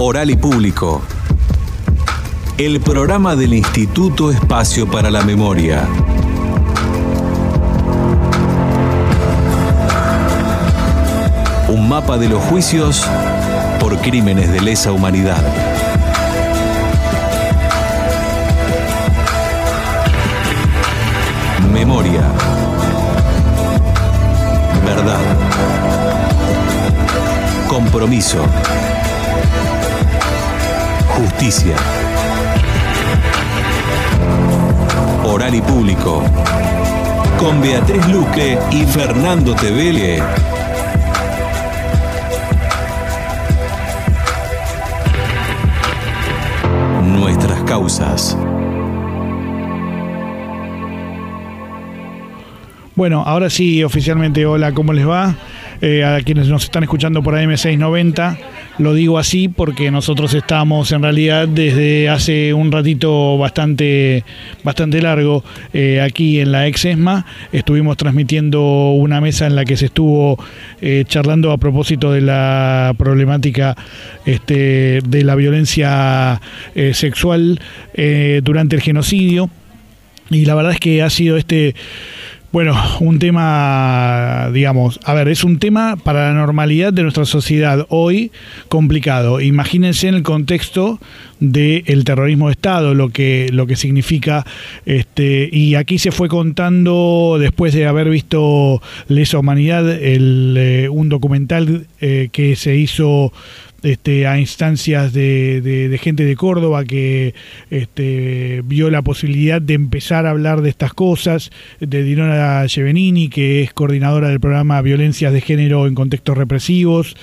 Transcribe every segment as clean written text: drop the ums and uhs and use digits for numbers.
Oral y Público. El programa del Instituto Espacio para la Memoria. Un mapa de los juicios por crímenes de lesa humanidad. Memoria. Verdad. Compromiso. Justicia. Oral y Público. Con Beatriz Luque y Fernando Tevele. Nuestras causas. Bueno, ahora sí, oficialmente, hola, ¿cómo les va? A quienes nos están escuchando por AM690, lo digo así porque nosotros estamos en realidad desde hace un ratito bastante largo aquí en la ex ESMA. Estuvimos transmitiendo una mesa en la que se estuvo charlando a propósito de la problemática de la violencia sexual durante el genocidio, y la verdad es que ha sido bueno, un tema, digamos, es un tema para la normalidad de nuestra sociedad hoy complicado. Imagínense en el contexto del terrorismo de Estado, lo que significa, y aquí se fue contando, después de haber visto Lesa Humanidad, un documental que se hizo a instancias de gente de Córdoba que vio la posibilidad de empezar a hablar de estas cosas, de Dinora Gevenini, que es coordinadora del programa Violencias de Género en Contextos Represivos,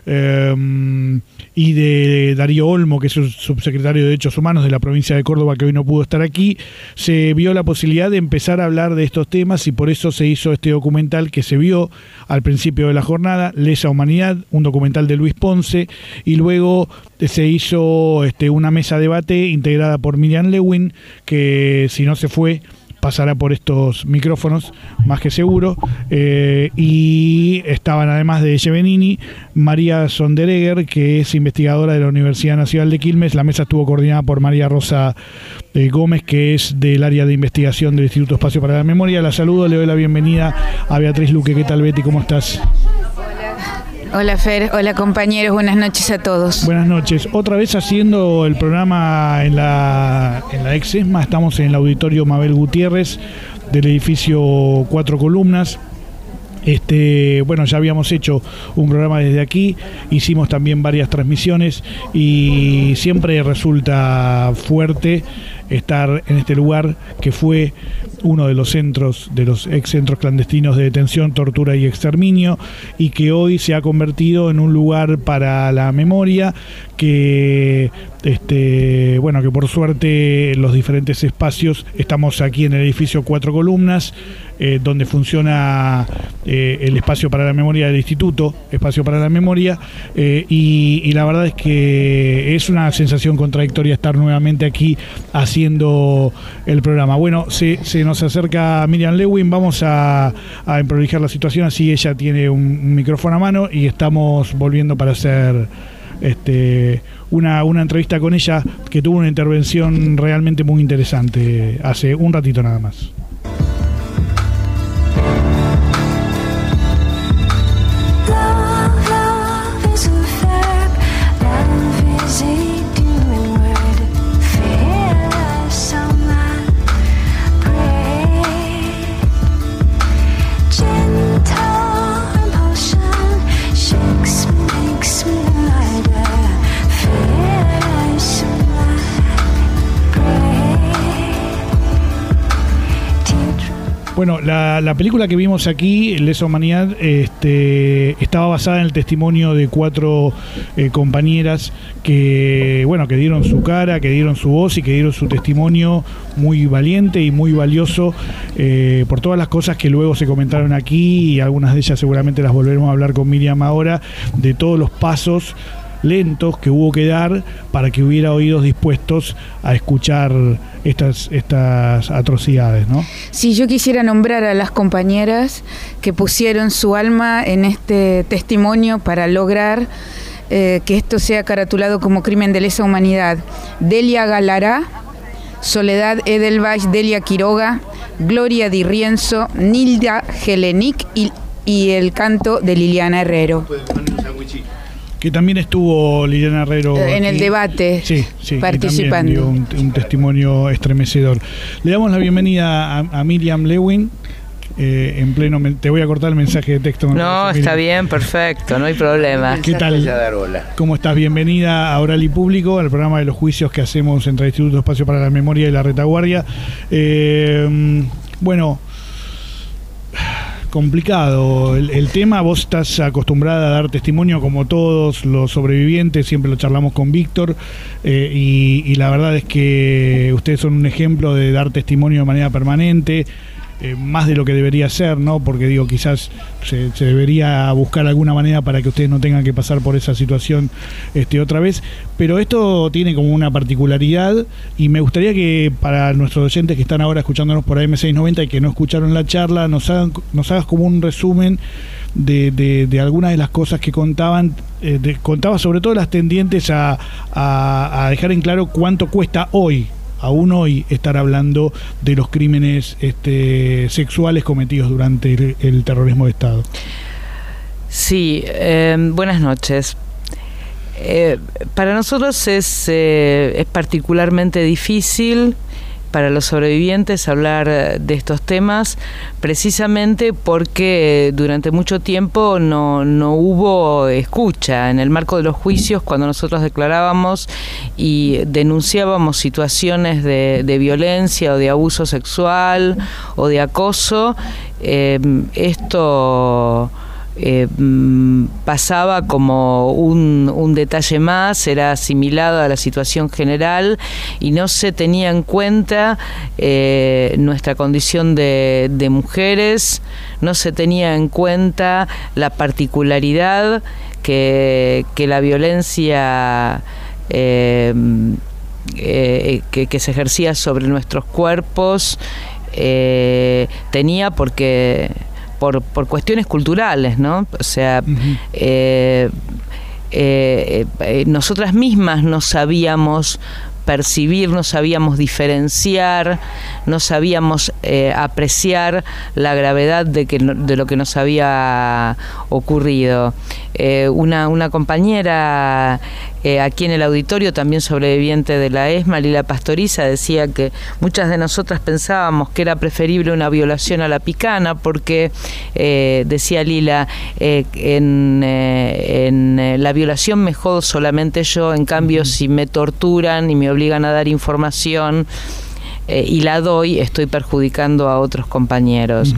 y de Darío Olmo, que es el subsecretario de Derechos Humanos de la provincia de Córdoba, que hoy no pudo estar aquí. Se vio la posibilidad de empezar a hablar de estos temas y por eso se hizo este documental que se vio al principio de la jornada, Lesa Humanidad, un documental de Luis Ponce, y luego se hizo una mesa de debate integrada por Miriam Lewin, que si no se fue pasará por estos micrófonos, más que seguro, y estaban además de Gevenini, María Sonderegger, que es investigadora de la Universidad Nacional de Quilmes. La mesa estuvo coordinada por María Rosa Gómez, que es del área de investigación del Instituto Espacio para la Memoria. La saludo, le doy la bienvenida a Beatriz Luque. ¿Qué tal, Betty? ¿Cómo estás? Hola Fer, hola compañeros, buenas noches a todos. Buenas noches. Otra vez haciendo el programa en la ex ESMA, estamos en el auditorio Mabel Gutiérrez del edificio Cuatro Columnas. Bueno, ya habíamos hecho un programa desde aquí, hicimos también varias transmisiones y siempre resulta fuerte estar en este lugar que fue uno de los centros, de los ex centros clandestinos de detención, tortura y exterminio, y que hoy se ha convertido en un lugar para la memoria, que que por suerte los diferentes espacios, estamos aquí en el edificio Cuatro Columnas, donde funciona el espacio para la memoria del Instituto Espacio para la Memoria, y la verdad es que es una sensación contradictoria estar nuevamente aquí haciendo el programa. Bueno, se nos acerca Miriam Lewin, vamos a improvisar la situación, así ella tiene un micrófono a mano y estamos volviendo para hacer una entrevista con ella, que tuvo una intervención realmente muy interesante hace un ratito nada más. Bueno, la película que vimos aquí, Lesa Humanidad, estaba basada en el testimonio de 4 compañeras que dieron su cara, que dieron su voz y que dieron su testimonio muy valiente y muy valioso, por todas las cosas que luego se comentaron aquí, y algunas de ellas seguramente las volveremos a hablar con Miriam ahora, de todos los pasos lentos que hubo que dar para que hubiera oídos dispuestos a escuchar estas atrocidades, ¿no? Sí, yo quisiera nombrar a las compañeras que pusieron su alma en este testimonio para lograr que esto sea caratulado como crimen de lesa humanidad. Delia Galará, Soledad Edelweiss, Delia Quiroga, Gloria Di Rienzo, Nilda Gelenic y el canto de Liliana Herrero. Que también estuvo Liliana Herrero en el debate, sí, participando. Dio un testimonio estremecedor. Le damos la bienvenida a Miriam Lewin. En pleno, te voy a cortar el mensaje de texto. No, está bien, perfecto, no hay problema. ¿Qué tal? ¿Cómo estás? Bienvenida a Oral y Público, al programa de los juicios que hacemos entre el Instituto Espacio para la Memoria y la Retaguardia. Bueno, complicado el tema. Vos estás acostumbrada a dar testimonio como todos los sobrevivientes, siempre lo charlamos con Víctor, y la verdad es que ustedes son un ejemplo de dar testimonio de manera permanente. Más de lo que debería ser, ¿no? Porque digo, quizás se debería buscar alguna manera para que ustedes no tengan que pasar por esa situación otra vez, pero esto tiene como una particularidad y me gustaría que para nuestros oyentes que están ahora escuchándonos por AM690 y que no escucharon la charla, nos hagas como un resumen de algunas de las cosas que contaba sobre todo las tendientes a dejar en claro cuánto cuesta aún hoy estar hablando de los crímenes sexuales cometidos durante el terrorismo de Estado. Sí, buenas noches. Para nosotros es particularmente difícil, para los sobrevivientes, hablar de estos temas, precisamente porque durante mucho tiempo no hubo escucha. En el marco de los juicios, cuando nosotros declarábamos y denunciábamos situaciones de violencia o de abuso sexual o de acoso, esto pasaba como un detalle más, era asimilado a la situación general y no se tenía en cuenta nuestra condición de mujeres, no se tenía en cuenta la particularidad que la violencia que se ejercía sobre nuestros cuerpos tenía, porque por cuestiones culturales, ¿no? O sea, nosotras mismas no sabíamos percibir, no sabíamos diferenciar, no sabíamos apreciar la gravedad de lo que nos había ocurrido. Una compañera aquí en el auditorio, también sobreviviente de la ESMA, Lila Pastoriza, decía que muchas de nosotras pensábamos que era preferible una violación a la picana porque, decía Lila, en la violación me jodo solamente yo, en cambio si me torturan y me obligan a dar información y la doy, estoy perjudicando a otros compañeros.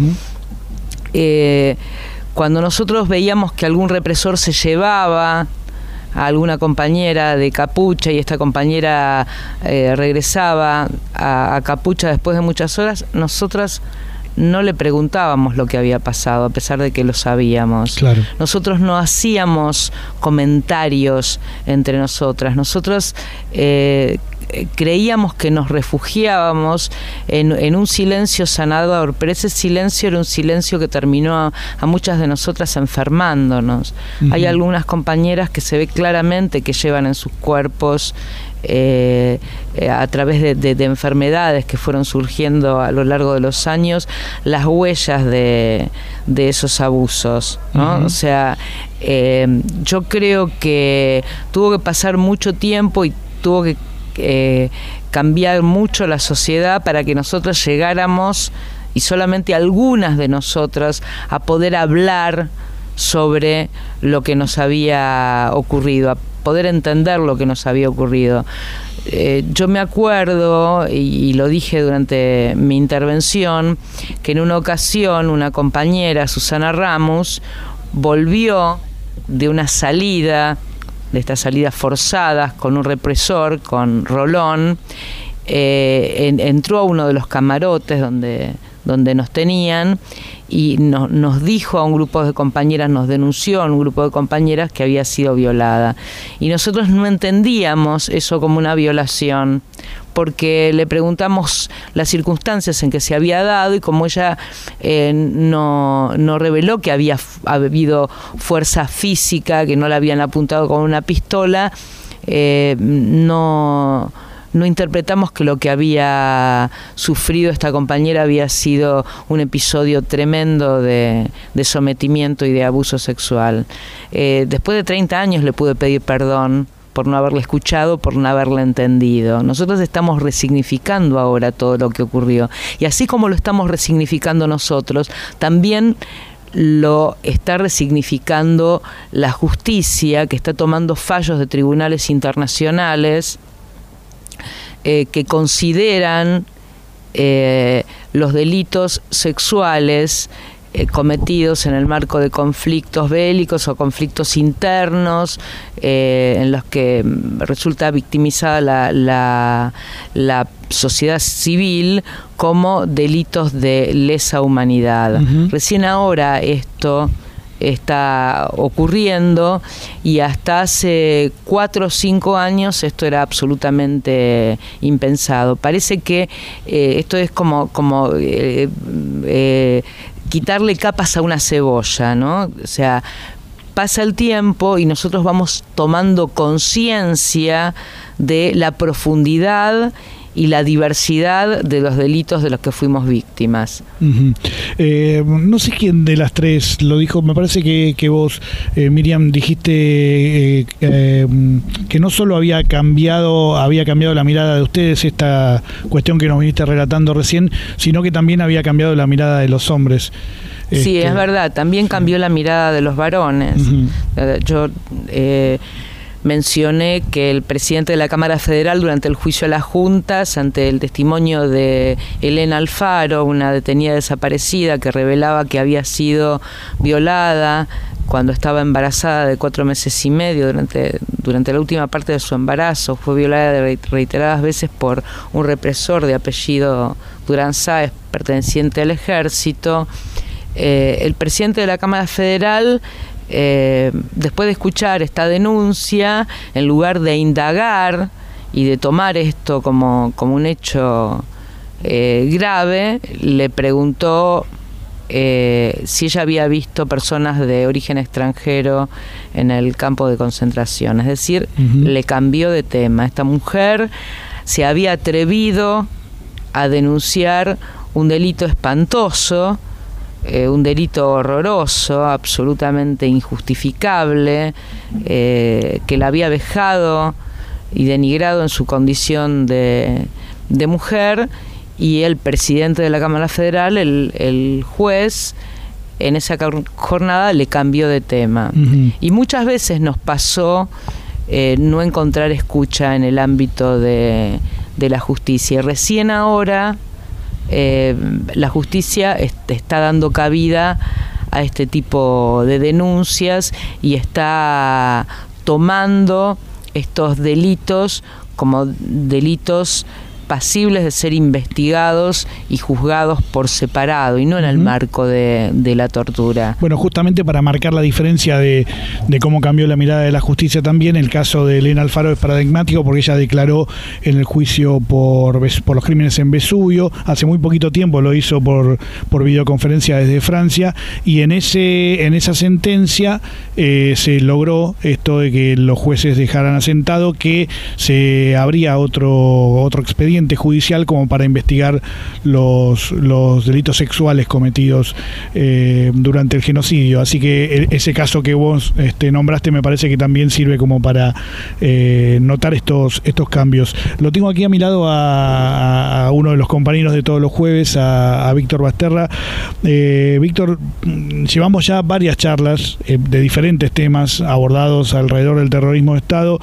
Cuando nosotros veíamos que algún represor se llevaba a alguna compañera de capucha y esta compañera regresaba a capucha después de muchas horas, nosotras no le preguntábamos lo que había pasado, a pesar de que lo sabíamos. Claro. Nosotros no hacíamos comentarios entre nosotras. Nosotros creíamos que nos refugiábamos en un silencio sanador, pero ese silencio era un silencio que terminó a muchas de nosotras enfermándonos. Hay algunas compañeras que se ve claramente que llevan en sus cuerpos a través de enfermedades que fueron surgiendo a lo largo de los años, las huellas de esos abusos, ¿no? O sea, yo creo que tuvo que pasar mucho tiempo y tuvo que cambiar mucho la sociedad para que nosotros llegáramos, y solamente algunas de nosotras, a poder hablar sobre lo que nos había ocurrido, a poder entender lo que nos había ocurrido. Yo me acuerdo, y lo dije durante mi intervención, que en una ocasión una compañera, Susana Ramos, volvió de una salida, de estas salidas forzadas con un represor, con Rolón, entró a uno de los camarotes donde donde nos tenían, y nos dijo a un grupo de compañeras, nos denunció a un grupo de compañeras que había sido violada. Y nosotros no entendíamos eso como una violación, porque le preguntamos las circunstancias en que se había dado, y como ella no reveló que había habido fuerza física, que no la habían apuntado con una pistola, no interpretamos que lo que había sufrido esta compañera había sido un episodio tremendo de sometimiento y de abuso sexual. Después de 30 años le pude pedir perdón por no haberla escuchado, por no haberla entendido. Nosotros estamos resignificando ahora todo lo que ocurrió. Y así como lo estamos resignificando nosotros, también lo está resignificando la justicia, que está tomando fallos de tribunales internacionales que consideran los delitos sexuales cometidos en el marco de conflictos bélicos o conflictos internos en los que resulta victimizada la sociedad civil como delitos de lesa humanidad. Uh-huh. Recién ahora esto está ocurriendo, y hasta hace 4 o 5 años esto era absolutamente impensado. Parece que esto es como quitarle capas a una cebolla, ¿no? O sea, pasa el tiempo y nosotros vamos tomando conciencia de la profundidad y la diversidad de los delitos de los que fuimos víctimas. Uh-huh. No sé quién de las tres lo dijo, me parece que vos, Miriam, dijiste que no solo había cambiado la mirada de ustedes, esta cuestión que nos viniste relatando recién, sino que también había cambiado la mirada de los hombres. Sí, es verdad, también cambió la mirada de los varones. Uh-huh. Yo mencioné que el presidente de la Cámara Federal, durante el juicio a las juntas, ante el testimonio de Elena Alfaro, una detenida desaparecida que revelaba que había sido violada cuando estaba embarazada de 4 meses y medio, durante la última parte de su embarazo, fue violada reiteradas veces por un represor de apellido Durán Sáez, perteneciente al ejército. El presidente de la Cámara Federal, después de escuchar esta denuncia, en lugar de indagar y de tomar esto como un hecho grave, le preguntó si ella había visto personas de origen extranjero en el campo de concentración. Es decir, uh-huh, le cambió de tema. Esta mujer se había atrevido a denunciar un delito espantoso, un delito horroroso, absolutamente injustificable, que la había vejado y denigrado en su condición de mujer, y el presidente de la Cámara Federal, el juez, en esa jornada le cambió de tema. Uh-huh. Y muchas veces nos pasó no encontrar escucha en el ámbito de la justicia. Y recién ahora la justicia está dando cabida a este tipo de denuncias y está tomando estos delitos como delitos pasibles de ser investigados y juzgados por separado y no en el marco de la tortura. Bueno, justamente para marcar la diferencia de cómo cambió la mirada de la justicia también, el caso de Elena Alfaro es paradigmático porque ella declaró en el juicio por los crímenes en Vesubio, hace muy poquito tiempo lo hizo por videoconferencia desde Francia, y en esa sentencia se logró esto de que los jueces dejaran asentado que se abría otro expediente judicial como para investigar los delitos sexuales cometidos durante el genocidio. Así que ese caso que vos nombraste me parece que también sirve como para notar estos cambios. Lo tengo aquí a mi lado a uno de los compañeros de todos los jueves, a Víctor Basterra. Víctor, llevamos ya varias charlas de diferentes temas abordados alrededor del terrorismo de Estado.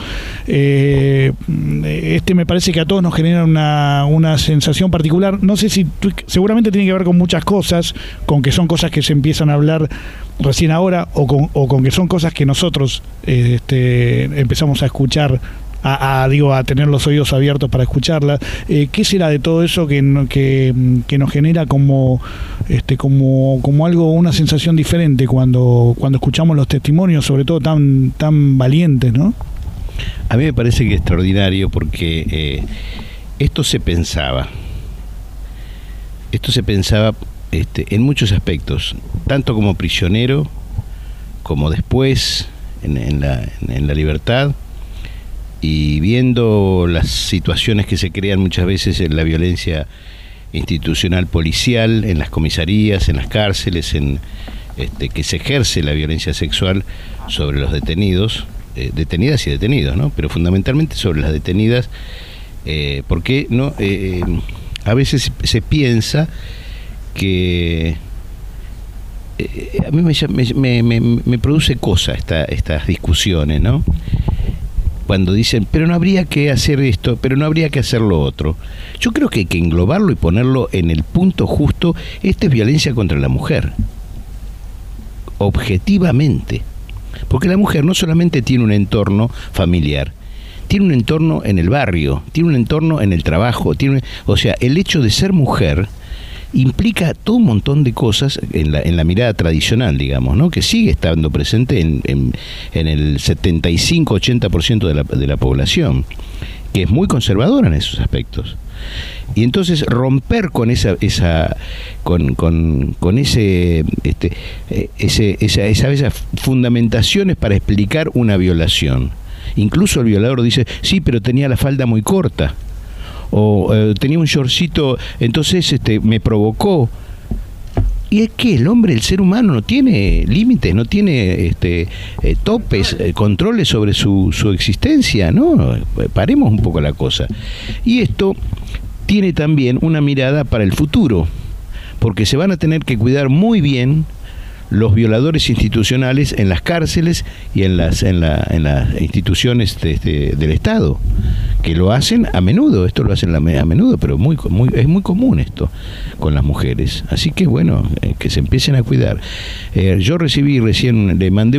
Me parece que a todos nos genera una sensación particular. No sé si seguramente tiene que ver con muchas cosas, con que son cosas que se empiezan a hablar recién ahora o con que son cosas que nosotros empezamos a escuchar a tener los oídos abiertos para escucharla. ¿Qué será de todo eso que nos genera como algo, una sensación diferente cuando escuchamos los testimonios, sobre todo tan valientes, ¿no? A mí me parece que es extraordinario porque esto se pensaba en muchos aspectos, tanto como prisionero, como después en la libertad, y viendo las situaciones que se crean muchas veces en la violencia institucional policial, en las comisarías, en las cárceles, que se ejerce la violencia sexual sobre los detenidos, detenidas y detenidos, ¿no? Pero fundamentalmente sobre las detenidas, porque no a veces se piensa que a mí me produce cosa estas discusiones, ¿no? Cuando dicen, pero no habría que hacer esto, pero no habría que hacer lo otro. Yo creo que hay que englobarlo y ponerlo en el punto justo. Esta es violencia contra la mujer, objetivamente, porque la mujer no solamente tiene un entorno familiar, tiene un entorno en el barrio, tiene un entorno en el trabajo, o sea, el hecho de ser mujer implica todo un montón de cosas en la mirada tradicional, digamos, ¿no? Que sigue estando presente en el 75-80% de la población, que es muy conservadora en esos aspectos. Y entonces romper con esas fundamentaciones para explicar una violación. Incluso el violador dice, sí, pero tenía la falda muy corta, o tenía un shortcito, entonces me provocó. Y es que el hombre, el ser humano, no tiene límites, no tiene topes, controles sobre su existencia, ¿no? Paremos un poco la cosa. Y esto tiene también una mirada para el futuro, porque se van a tener que cuidar muy bien los violadores institucionales en las cárceles y en las instituciones del Estado, que lo hacen a menudo. Esto lo hacen a menudo, pero es muy común esto con las mujeres. Así que bueno, que se empiecen a cuidar. Yo recibí recién, le mandé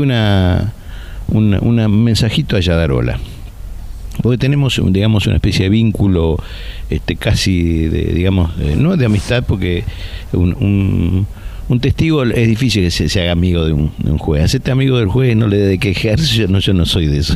un mensajito a Yadarola, porque tenemos, digamos, una especie de vínculo casi no de amistad, porque un testigo es difícil que se haga amigo de un juez. Hacete amigo del juez, no le dé de quejarse. Yo no soy de eso,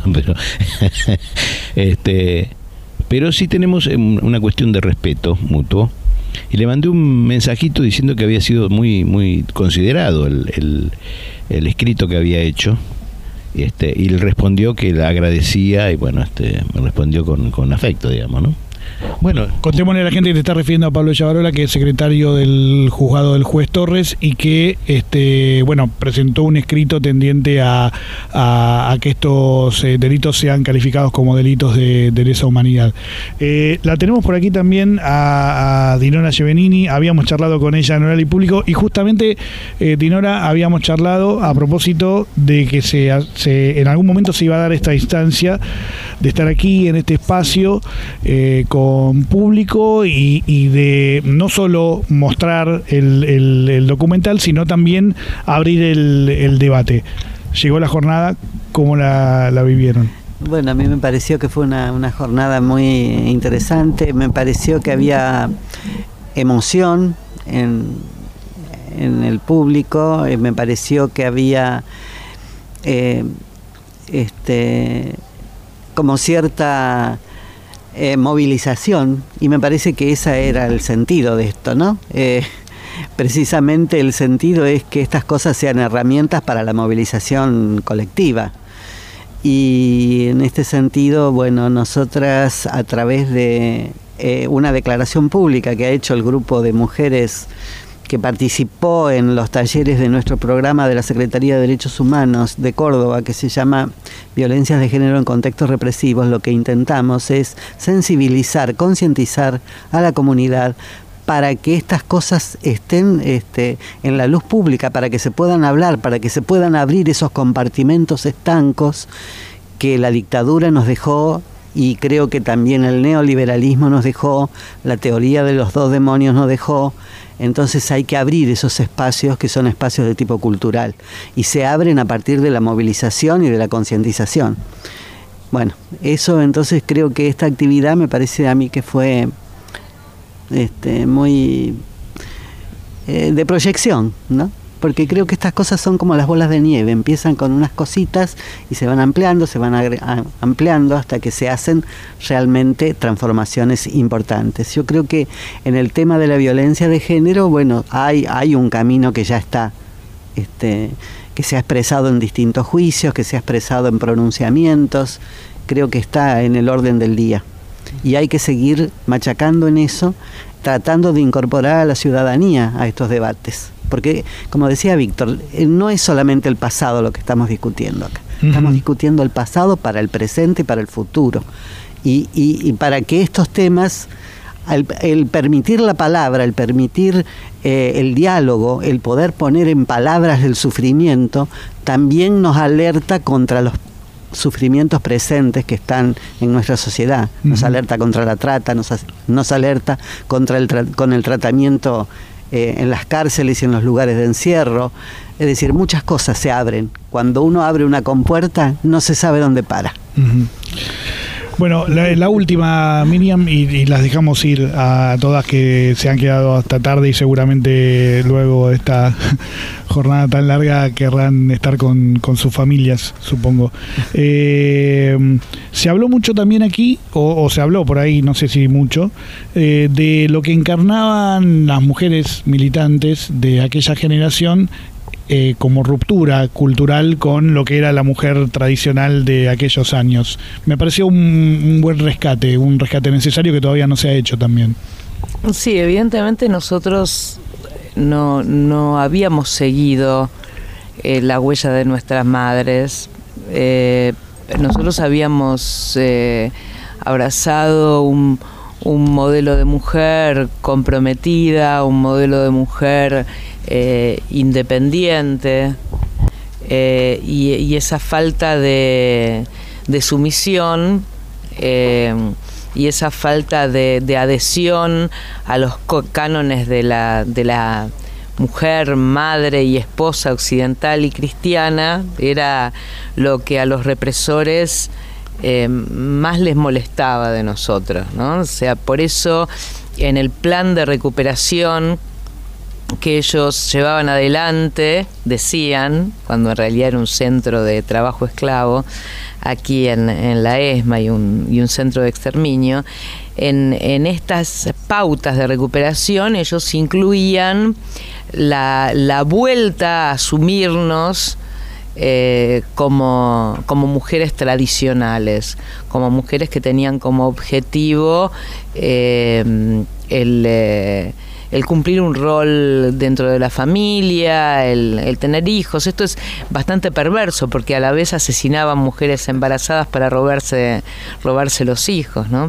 pero sí tenemos una cuestión de respeto mutuo. Y le mandé un mensajito diciendo que había sido muy, muy considerado el escrito que había hecho. Y le respondió que la agradecía, y bueno, me respondió con afecto, digamos, ¿no? Bueno, contémosle a la gente que te está refiriendo a Pablo Yadarola, que es secretario del juzgado del juez Torres, y que presentó un escrito tendiente a que estos delitos sean calificados como delitos de lesa humanidad. La tenemos por aquí también a Dinora Gevenini. Habíamos charlado con ella en Oral y Público, y justamente Dinora, habíamos charlado a propósito de que en algún momento se iba a dar esta instancia de estar aquí en este espacio con público y de no solo mostrar el documental, sino también abrir el debate. Llegó la jornada, ¿cómo la vivieron? Bueno, a mí me pareció que fue una jornada muy interesante. Me pareció que había emoción en el público. Me pareció que había como cierta movilización, y me parece que ese era el sentido de esto, ¿no? Precisamente el sentido es que estas cosas sean herramientas para la movilización colectiva. Y en este sentido, bueno, nosotras, a través de una declaración pública que ha hecho el grupo de mujeres que participó en los talleres de nuestro programa de la Secretaría de Derechos Humanos de Córdoba, que se llama Violencias de Género en Contextos Represivos, lo que intentamos es sensibilizar, concientizar a la comunidad para que estas cosas estén en la luz pública, para que se puedan hablar, para que se puedan abrir esos compartimentos estancos que la dictadura nos dejó, y creo que también el neoliberalismo nos dejó, la teoría de los dos demonios nos dejó. Entonces hay que abrir esos espacios, que son espacios de tipo cultural, y se abren a partir de la movilización y de la concientización. Bueno, eso entonces creo que esta actividad me parece a mí que fue muy de proyección, ¿no? Porque creo que estas cosas son como las bolas de nieve, empiezan con unas cositas y se van ampliando hasta que se hacen realmente transformaciones importantes. Yo creo que en el tema de la violencia de género, bueno, hay un camino que ya está, que se ha expresado en distintos juicios, que se ha expresado en pronunciamientos, creo que está en el orden del día. Y hay que seguir machacando en eso, tratando de incorporar a la ciudadanía a estos debates. Porque, como decía Víctor, no es solamente el pasado lo que estamos discutiendo acá. Estamos discutiendo el pasado para el presente y para el futuro. Y para que estos temas, el permitir la palabra, el permitir el diálogo, el poder poner en palabras el sufrimiento, también nos alerta contra los sufrimientos presentes que están en nuestra sociedad. Nos alerta contra la trata, nos alerta con el tratamiento en las cárceles y en los lugares de encierro. Es decir, muchas cosas se abren. Cuando uno abre una compuerta, no se sabe dónde para. Bueno, la última, Miriam, y las dejamos ir a todas que se han quedado hasta tarde y seguramente luego de esta jornada tan larga querrán estar con sus familias, supongo. Se habló mucho también aquí, o se habló por ahí, no sé si mucho, de lo que encarnaban las mujeres militantes de aquella generación, como ruptura cultural con lo que era la mujer tradicional de aquellos años. Me pareció un buen rescate, un rescate necesario que todavía no se ha hecho también. Sí, evidentemente nosotros no habíamos seguido la huella de nuestras madres. Nosotros habíamos abrazado un modelo de mujer comprometida, un modelo de mujer independiente, y esa falta de sumisión y esa falta de adhesión a los cánones de la mujer, madre y esposa occidental y cristiana era lo que a los represores más les molestaba de nosotros, ¿no? O sea, por eso en el plan de recuperación que ellos llevaban adelante, decían, cuando en realidad era un centro de trabajo esclavo, aquí en la ESMA y un centro de exterminio, en estas pautas de recuperación ellos incluían la vuelta a asumirnos como mujeres tradicionales, como mujeres que tenían como objetivo el cumplir un rol dentro de la familia, el tener hijos. Esto es bastante perverso porque a la vez asesinaban mujeres embarazadas para robarse los hijos, ¿no?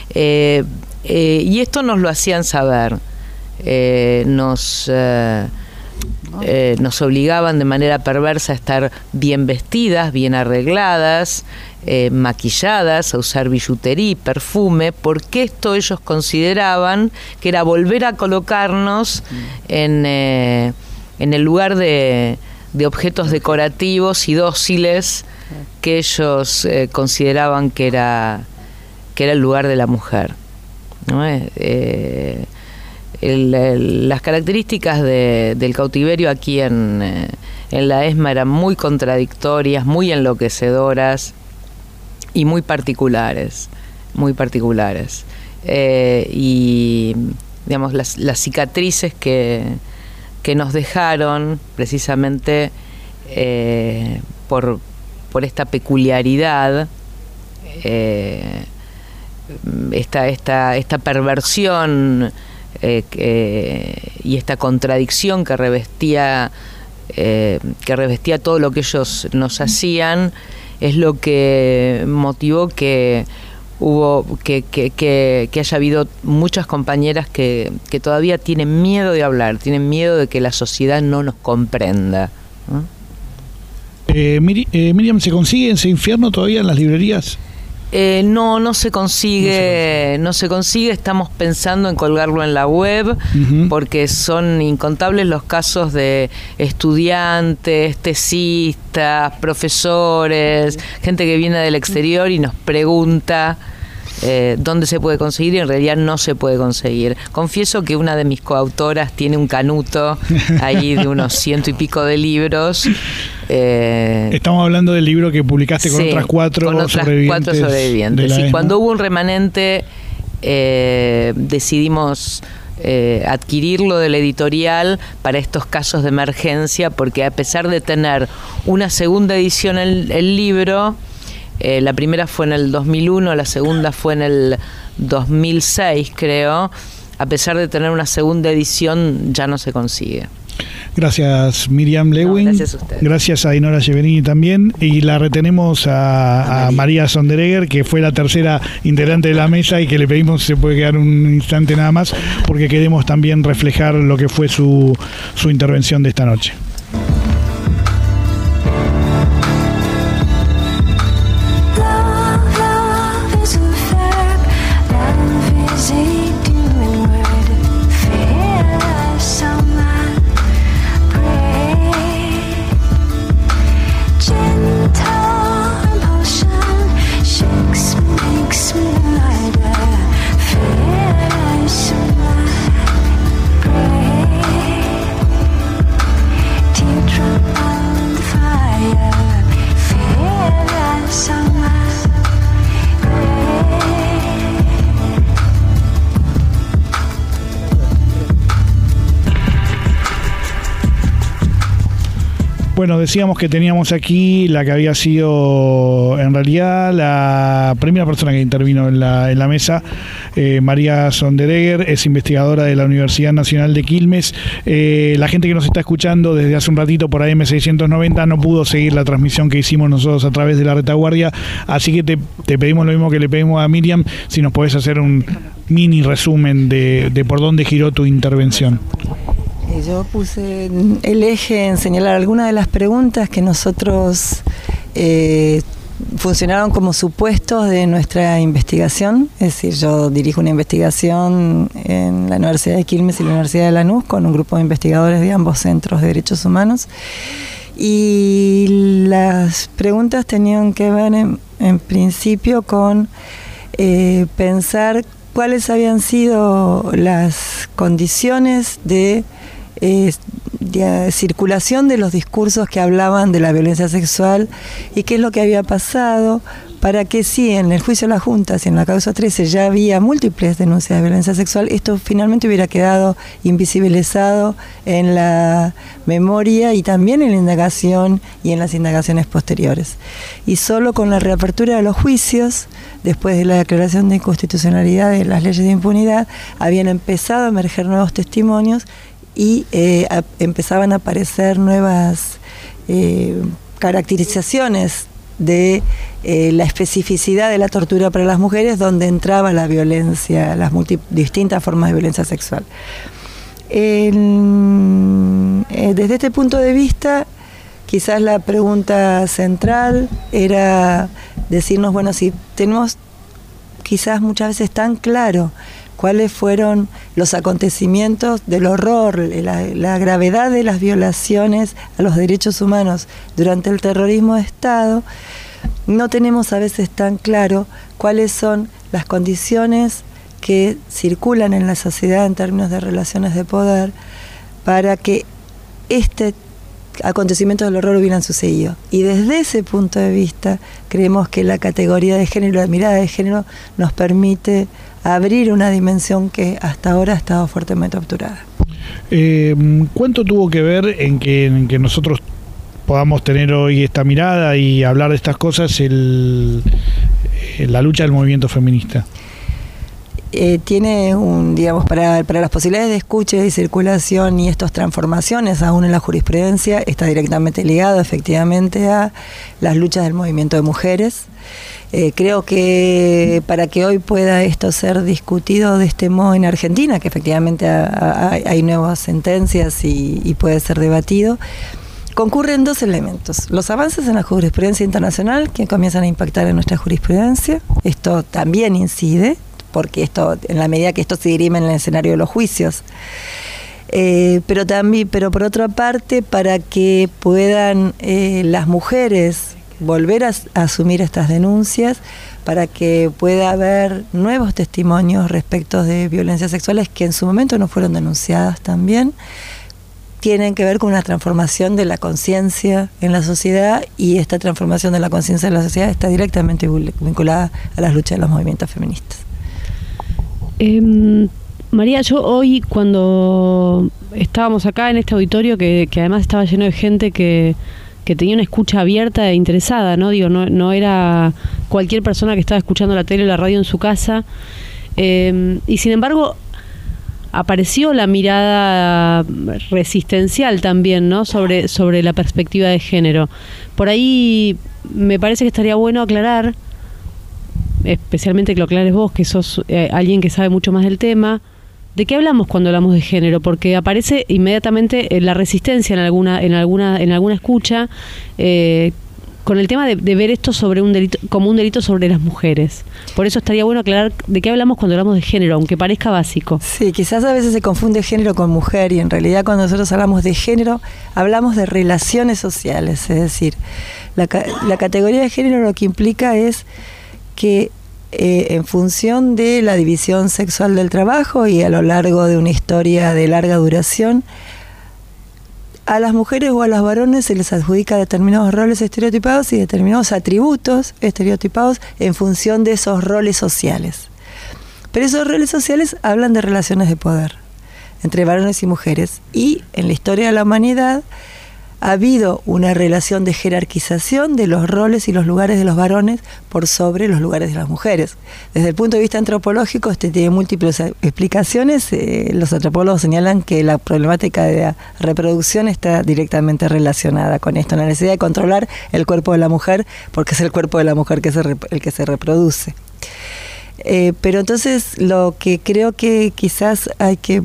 Y esto nos lo hacían saber. Nos obligaban de manera perversa a estar bien vestidas, bien arregladas, maquilladas, a usar billutería y perfume, porque esto ellos consideraban que era volver a colocarnos en el lugar de objetos decorativos y dóciles que ellos consideraban que era el lugar de la mujer, ¿no? Las características del cautiverio aquí en la ESMA eran muy contradictorias, muy enloquecedoras y muy particulares. Y digamos las cicatrices que nos dejaron precisamente por esta peculiaridad, esta perversión y esta contradicción que revestía todo lo que ellos nos hacían, es lo que motivó que haya habido muchas compañeras que todavía tienen miedo de hablar, tienen miedo de que la sociedad no nos comprenda, ¿no? Miriam, ¿se consigue ese infierno todavía en las librerías? No se consigue. Estamos pensando en colgarlo en la web, porque son incontables los casos de estudiantes, tesistas, profesores, gente que viene del exterior y nos pregunta dónde se puede conseguir, y en realidad no se puede conseguir. Confieso que una de mis coautoras tiene un canuto ahí de unos 100 y pico de libros. Estamos hablando del libro que publicaste con otras cuatro sobrevivientes. Y cuando hubo un remanente, decidimos adquirirlo de la editorial para estos casos de emergencia, porque a pesar de tener una segunda edición el libro, la primera fue en el 2001, la segunda fue en el 2006, creo. A pesar de tener una segunda edición, ya no se consigue. Gracias, Miriam Lewin. Gracias a ustedes. Gracias a Dinora Cheverini también. Y la retenemos a María Sonderegger, que fue la tercera integrante de la mesa, y que le pedimos si se puede quedar un instante nada más, porque queremos también reflejar lo que fue su intervención de esta noche. Bueno, decíamos que teníamos aquí la que había sido en realidad la primera persona que intervino en la mesa, María Sonderegger, es investigadora de la Universidad Nacional de Quilmes. La gente que nos está escuchando desde hace un ratito por AM690 no pudo seguir la transmisión que hicimos nosotros a través de la retaguardia, así que te pedimos lo mismo que le pedimos a Miriam, si nos podés hacer un mini resumen de por dónde giró tu intervención. Yo puse el eje en señalar algunas de las preguntas que nosotros funcionaron como supuestos de nuestra investigación. Es decir, yo dirijo una investigación en la Universidad de Quilmes y la Universidad de Lanús con un grupo de investigadores de ambos centros de derechos humanos. Y las preguntas tenían que ver en principio con pensar cuáles habían sido las condiciones de circulación de los discursos que hablaban de la violencia sexual y qué es lo que había pasado para que si en el juicio de las juntas y en la causa 13 ya había múltiples denuncias de violencia sexual, esto finalmente hubiera quedado invisibilizado en la memoria y también en la indagación y en las indagaciones posteriores. Y solo con la reapertura de los juicios, después de la declaración de inconstitucionalidad de las leyes de impunidad, habían empezado a emerger nuevos testimonios y empezaban a aparecer nuevas caracterizaciones de la especificidad de la tortura para las mujeres, donde entraba la violencia, las distintas formas de violencia sexual. Desde este punto de vista, quizás la pregunta central era decirnos, bueno, si tenemos quizás muchas veces tan claro cuáles fueron los acontecimientos del horror, la gravedad de las violaciones a los derechos humanos durante el terrorismo de Estado, no tenemos a veces tan claro cuáles son las condiciones que circulan en la sociedad en términos de relaciones de poder para que este acontecimientos del horror hubieran sucedido. Y desde ese punto de vista creemos que la categoría de género, la mirada de género, nos permite abrir una dimensión que hasta ahora ha estado fuertemente obturada. ¿Cuánto tuvo que ver en que nosotros podamos tener hoy esta mirada y hablar de estas cosas la lucha del movimiento feminista? Tiene digamos, para las posibilidades de escucha y circulación y estas transformaciones aún en la jurisprudencia, está directamente ligado efectivamente a las luchas del movimiento de mujeres. Creo que para que hoy pueda esto ser discutido de este modo en Argentina, que efectivamente hay nuevas sentencias y puede ser debatido, concurren dos elementos. Los avances en la jurisprudencia internacional que comienzan a impactar en nuestra jurisprudencia. Esto también incide, porque esto, en la medida que esto se dirime en el escenario de los juicios. Pero por otra parte, para que puedan las mujeres volver a asumir estas denuncias, para que pueda haber nuevos testimonios respecto de violencias sexuales que en su momento no fueron denunciadas también, tienen que ver con una transformación de la conciencia en la sociedad, y esta transformación de la conciencia en la sociedad está directamente vinculada a las luchas de los movimientos feministas. María, yo hoy cuando estábamos acá en este auditorio, que además estaba lleno de gente que tenía una escucha abierta e interesada, ¿no? Digo, no era cualquier persona que estaba escuchando la tele o la radio en su casa, y sin embargo apareció la mirada resistencial también, ¿no? sobre la perspectiva de género. Por ahí me parece que estaría bueno aclarar, especialmente que lo aclares vos, que sos alguien que sabe mucho más del tema, ¿de qué hablamos cuando hablamos de género? Porque aparece inmediatamente la resistencia en alguna escucha con el tema de ver esto sobre un delito, como un delito sobre las mujeres. Por eso estaría bueno aclarar de qué hablamos cuando hablamos de género, aunque parezca básico. Sí, quizás a veces se confunde género con mujer, y en realidad cuando nosotros hablamos de género, hablamos de relaciones sociales. Es decir, la categoría de género lo que implica es que en función de la división sexual del trabajo y a lo largo de una historia de larga duración, a las mujeres o a los varones se les adjudica determinados roles estereotipados y determinados atributos estereotipados en función de esos roles sociales. Pero esos roles sociales hablan de relaciones de poder entre varones y mujeres, y en la historia de la humanidad ha habido una relación de jerarquización de los roles y los lugares de los varones por sobre los lugares de las mujeres. Desde el punto de vista antropológico, este tiene múltiples explicaciones. Los antropólogos señalan que la problemática de la reproducción está directamente relacionada con esto, la necesidad de controlar el cuerpo de la mujer, porque es el cuerpo de la mujer el que se reproduce. Pero entonces lo que creo que quizás hay que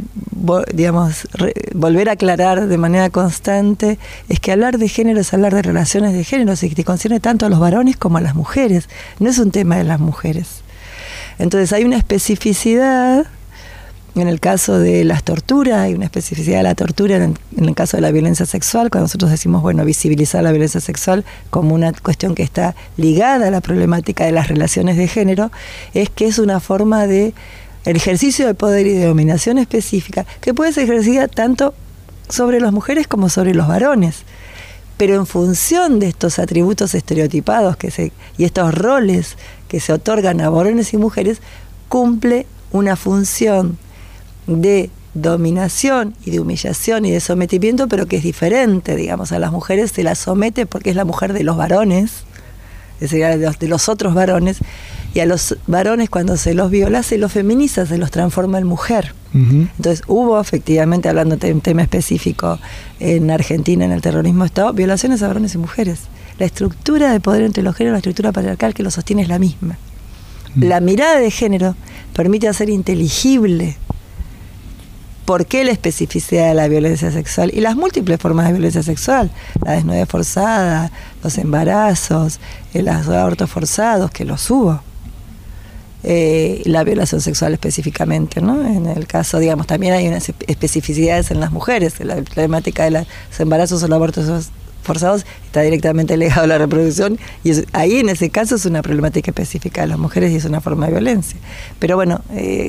volver a aclarar de manera constante es que hablar de género es hablar de relaciones de género, y que concierne tanto a los varones como a las mujeres, no es un tema de las mujeres. Entonces hay una especificidad en el caso de las torturas, hay una especificidad de la tortura en el caso de la violencia sexual, cuando nosotros decimos, visibilizar la violencia sexual como una cuestión que está ligada a la problemática de las relaciones de género, es que es una forma de ejercicio de poder y de dominación específica que puede ser ejercida tanto sobre las mujeres como sobre los varones, pero en función de estos atributos estereotipados y estos roles que se otorgan a varones y mujeres, cumple una función de dominación y de humillación y de sometimiento, pero que es diferente. Digamos, a las mujeres se las somete porque es la mujer de los varones, es decir, de los otros varones, y a los varones cuando se los viola, se los feminiza, se los transforma en mujer. Uh-huh. Entonces hubo efectivamente, hablando de un tema específico en Argentina, en el terrorismo de Estado, violaciones a varones y mujeres. La estructura de poder entre los géneros, la estructura patriarcal que lo sostiene es la misma. Uh-huh. La mirada de género permite hacer inteligible por qué la especificidad de la violencia sexual y las múltiples formas de violencia sexual, la desnudez forzada, los embarazos, los abortos forzados, que los hubo, la violación sexual específicamente, ¿no? En el caso, digamos, también hay unas especificidades en las mujeres, la problemática de los embarazos o los abortos forzados está directamente ligado a la reproducción, y ahí en ese caso es una problemática específica de las mujeres y es una forma de violencia. Pero bueno,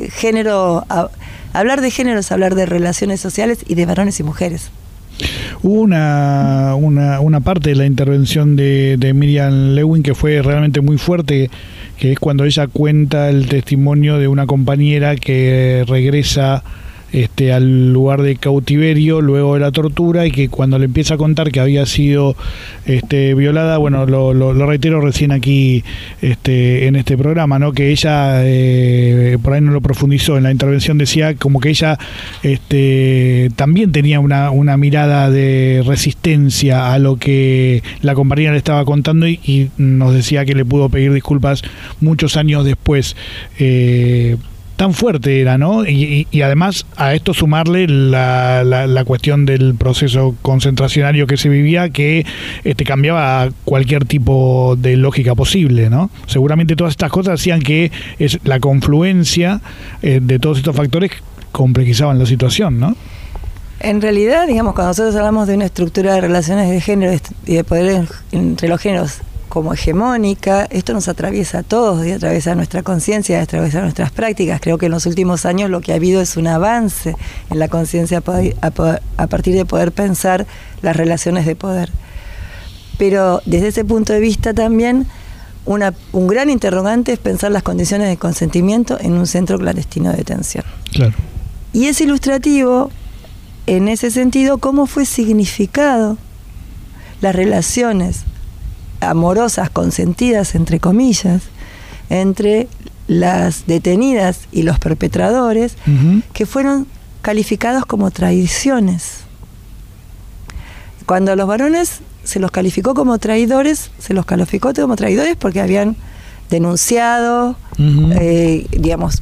hablar de género es hablar de relaciones sociales y de varones y mujeres. Hubo una parte de la intervención de Miriam Lewin que fue realmente muy fuerte, que es cuando ella cuenta el testimonio de una compañera que regresa al lugar de cautiverio luego de la tortura, y que cuando le empieza a contar que había sido violada, bueno, lo reitero recién aquí en este programa, ¿no? Que ella por ahí no lo profundizó en la intervención, decía como que ella también tenía una mirada de resistencia a lo que la compañera le estaba contando, y nos decía que le pudo pedir disculpas muchos años después tan fuerte era, ¿no? Y además a esto sumarle la cuestión del proceso concentracionario que se vivía, que cambiaba cualquier tipo de lógica posible, ¿no? Seguramente todas estas cosas hacían que la confluencia de todos estos factores complejizaban la situación, ¿no? En realidad, digamos, cuando nosotros hablamos de una estructura de relaciones de género y de poder entre los géneros como hegemónica, esto nos atraviesa a todos y atraviesa nuestra conciencia, atraviesa nuestras prácticas. Creo que en los últimos años lo que ha habido es un avance en la conciencia a partir de poder pensar las relaciones de poder. Pero desde ese punto de vista también un gran interrogante es pensar las condiciones de consentimiento en un centro clandestino de detención. Claro. Y es ilustrativo, en ese sentido, cómo fue significado las relaciones amorosas, consentidas, entre comillas, entre las detenidas y los perpetradores, que fueron calificados como traiciones. Cuando a los varones se los calificó como traidores, porque habían denunciado, digamos,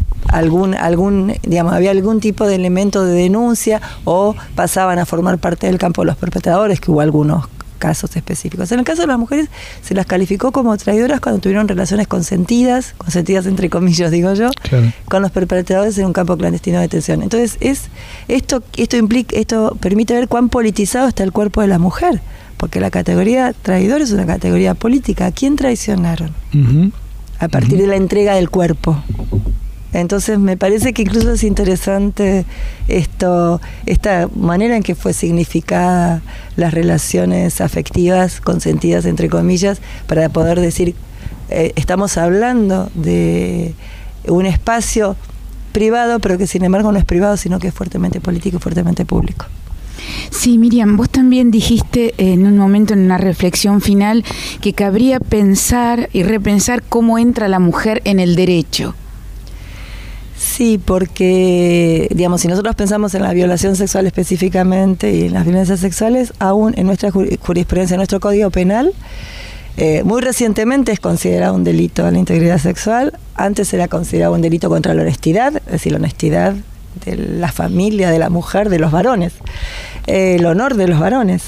había algún tipo de elemento de denuncia, o pasaban a formar parte del campo de los perpetradores, que hubo algunos casos específicos. En el caso de las mujeres se las calificó como traidoras cuando tuvieron relaciones consentidas entre comillas digo yo, claro, con los perpetradores en un campo clandestino de detención. Entonces esto permite ver cuán politizado está el cuerpo de la mujer, porque la categoría traidor es una categoría política. ¿A quién traicionaron? A partir de la entrega del cuerpo. Entonces me parece que incluso es interesante esta manera en que fue significada las relaciones afectivas consentidas entre comillas, para poder decir estamos hablando de un espacio privado, pero que sin embargo no es privado, sino que es fuertemente político y fuertemente público. Sí, Miriam, vos también dijiste en un momento, en una reflexión final, que cabría pensar y repensar cómo entra la mujer en el derecho. Sí, porque, digamos, si nosotros pensamos en la violación sexual específicamente y en las violencias sexuales, aún en nuestra jurisprudencia, en nuestro Código Penal, muy recientemente es considerado un delito a la integridad sexual. Antes era considerado un delito contra la honestidad, es decir, la honestidad de la familia, de la mujer, de los varones, el honor de los varones.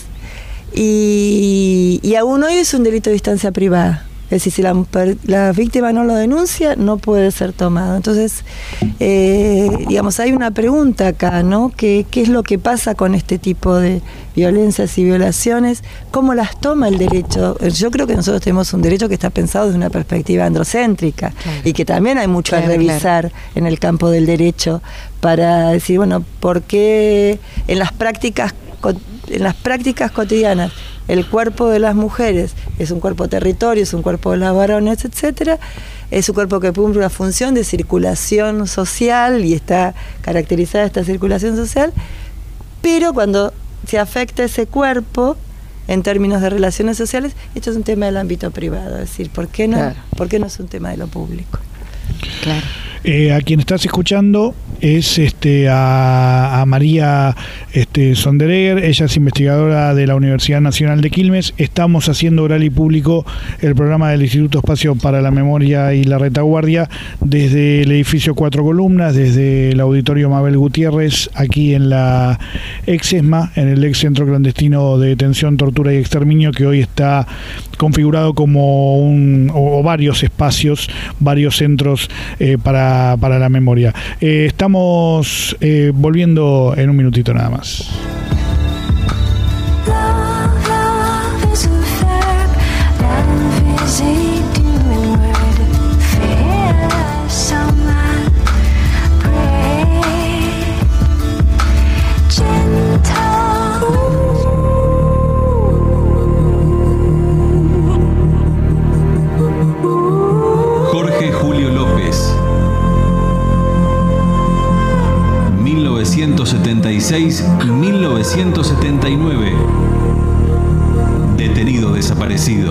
Y aún hoy es un delito de instancia privada. Es decir, si la víctima no lo denuncia, no puede ser tomado. Entonces, digamos, hay una pregunta acá, ¿no? ¿Qué es lo que pasa con este tipo de violencias y violaciones? ¿Cómo las toma el derecho? Yo creo que nosotros tenemos un derecho que está pensado desde una perspectiva androcéntrica, claro, y que también hay mucho a revisar en el campo del derecho para decir, bueno, ¿por qué en las prácticas cotidianas el cuerpo de las mujeres es un cuerpo territorio, es un cuerpo de los varones, etcétera, es un cuerpo que cumple una función de circulación social y está caracterizada esta circulación social, pero cuando se afecta ese cuerpo en términos de relaciones sociales, esto es un tema del ámbito privado, es decir, ¿por qué no? Claro. ¿Por qué no es un tema de lo público? Claro. A quien estás escuchando es a María Sonderegger. Ella es investigadora de la Universidad Nacional de Quilmes. Estamos haciendo oral y público el programa del Instituto Espacio para la Memoria y la Retaguardia desde el edificio Cuatro Columnas, desde el Auditorio Mabel Gutiérrez, aquí en la ex-ESMA, en el ex Centro Clandestino de Detención, Tortura y Exterminio, que hoy está configurado como varios espacios, varios centros para la memoria. Estamos volviendo en un minutito nada más. Jorge Julio López, 1976-1979. Detenido desaparecido.